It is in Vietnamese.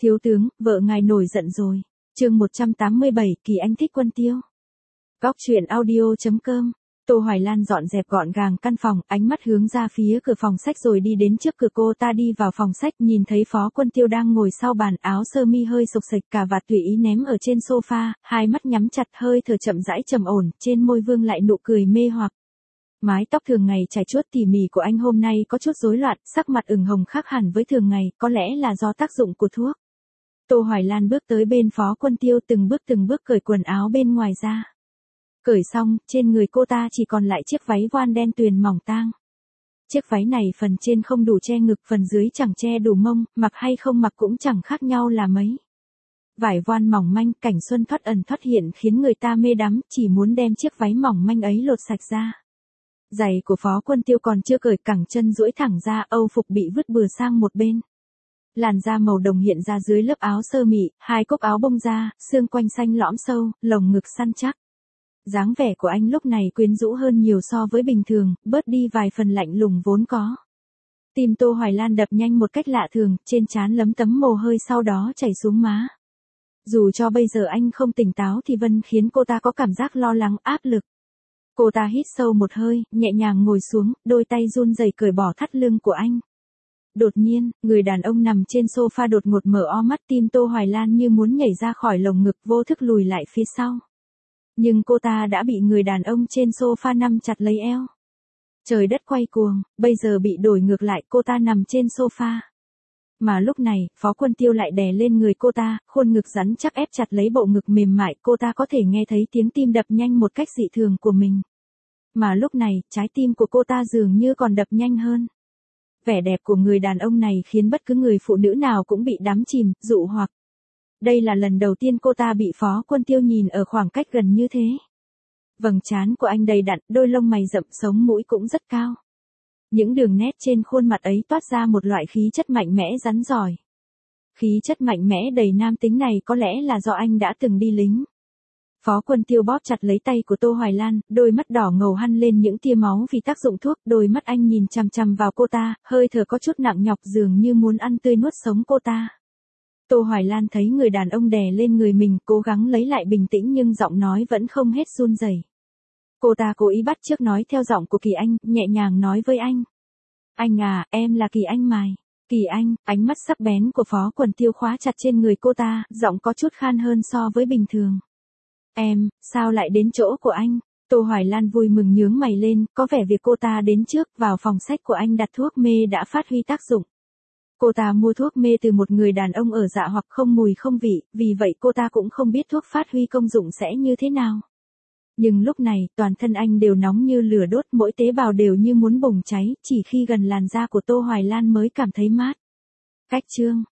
Thiếu tướng, vợ ngài nổi giận rồi. Chương 187, Kỳ Anh thích Quân Tiêu. Góc truyện audio.com. Tô Hoài Lan dọn dẹp gọn gàng căn phòng, ánh mắt hướng ra phía cửa phòng sách rồi đi đến trước cửa. Cô ta đi vào phòng sách, nhìn thấy Phó Quân Tiêu đang ngồi sau bàn, áo sơ mi hơi xộc xệch, cà vạt tùy ý ném ở trên sofa, hai mắt nhắm chặt, hơi thở chậm rãi trầm ổn, trên môi vương lại nụ cười mê hoặc. Mái tóc thường ngày trải chuốt tỉ mỉ của anh hôm nay có chút rối loạn, sắc mặt ửng hồng khác hẳn với thường ngày, có lẽ là do tác dụng của thuốc. Tô Hoài Lan bước tới bên Phó Quân Tiêu, từng bước cởi quần áo bên ngoài ra. Cởi xong, trên người cô ta chỉ còn lại chiếc váy voan đen tuyền mỏng tang. Chiếc váy này phần trên không đủ che ngực, phần dưới chẳng che đủ mông, mặc hay không mặc cũng chẳng khác nhau là mấy. Vải voan mỏng manh, cảnh xuân thoát ẩn thoát hiện khiến người ta mê đắm, chỉ muốn đem chiếc váy mỏng manh ấy lột sạch ra. Giày của Phó Quân Tiêu còn chưa cởi, cẳng chân duỗi thẳng ra, âu phục bị vứt bừa sang một bên. Làn da màu đồng hiện ra dưới lớp áo sơ mi, hai cúc áo bông ra, xương quanh xanh lõm sâu, lồng ngực săn chắc. Dáng vẻ của anh lúc này quyến rũ hơn nhiều so với bình thường, bớt đi vài phần lạnh lùng vốn có. Tim Tô Hoài Lan đập nhanh một cách lạ thường, trên trán lấm tấm mồ hôi sau đó chảy xuống má. Dù cho bây giờ anh không tỉnh táo thì vẫn khiến cô ta có cảm giác lo lắng, áp lực. Cô ta hít sâu một hơi, nhẹ nhàng ngồi xuống, đôi tay run rẩy cởi bỏ thắt lưng của anh. Đột nhiên, người đàn ông nằm trên sofa đột ngột mở o mắt, tim Tô Hoài Lan như muốn nhảy ra khỏi lồng ngực, vô thức lùi lại phía sau. Nhưng cô ta đã bị người đàn ông trên sofa nắm chặt lấy eo. Trời đất quay cuồng, bây giờ bị đổi ngược lại, cô ta nằm trên sofa. Mà lúc này, Phó Quân Tiêu lại đè lên người cô ta, khuôn ngực rắn chắc ép chặt lấy bộ ngực mềm mại, cô ta có thể nghe thấy tiếng tim đập nhanh một cách dị thường của mình. Mà lúc này, trái tim của cô ta dường như còn đập nhanh hơn. Vẻ đẹp của người đàn ông này khiến bất cứ người phụ nữ nào cũng bị đắm chìm, dụ hoặc. Đây là lần đầu tiên cô ta bị Phó Quân Tiêu nhìn ở khoảng cách gần như thế. Vầng trán của anh đầy đặn, đôi lông mày rậm, sống mũi cũng rất cao. Những đường nét trên khuôn mặt ấy toát ra một loại khí chất mạnh mẽ rắn rỏi. Khí chất mạnh mẽ đầy nam tính này có lẽ là do anh đã từng đi lính. Phó Quân Tiêu bóp chặt lấy tay của Tô Hoài Lan, đôi mắt đỏ ngầu hằn lên những tia máu vì tác dụng thuốc, đôi mắt anh nhìn chằm chằm vào cô ta, hơi thở có chút nặng nhọc dường như muốn ăn tươi nuốt sống cô ta. Tô Hoài Lan thấy người đàn ông đè lên người mình, cố gắng lấy lại bình tĩnh nhưng giọng nói vẫn không hết run rẩy. Cô ta cố ý bắt chước nói theo giọng của Kỳ Anh, nhẹ nhàng nói với anh. Anh à, em là Kỳ Anh mài. Kỳ Anh, ánh mắt sắc bén của Phó Quân Tiêu khóa chặt trên người cô ta, giọng có chút khan hơn so với bình thường. Em, sao lại đến chỗ của anh? Tô Hoài Lan vui mừng nhướng mày lên, có vẻ việc cô ta đến trước vào phòng sách của anh đặt thuốc mê đã phát huy tác dụng. Cô ta mua thuốc mê từ một người đàn ông ở Dạ hoặc không mùi không vị, vì vậy cô ta cũng không biết thuốc phát huy công dụng sẽ như thế nào. Nhưng lúc này, toàn thân anh đều nóng như lửa đốt, mỗi tế bào đều như muốn bùng cháy, chỉ khi gần làn da của Tô Hoài Lan mới cảm thấy mát. Cách chương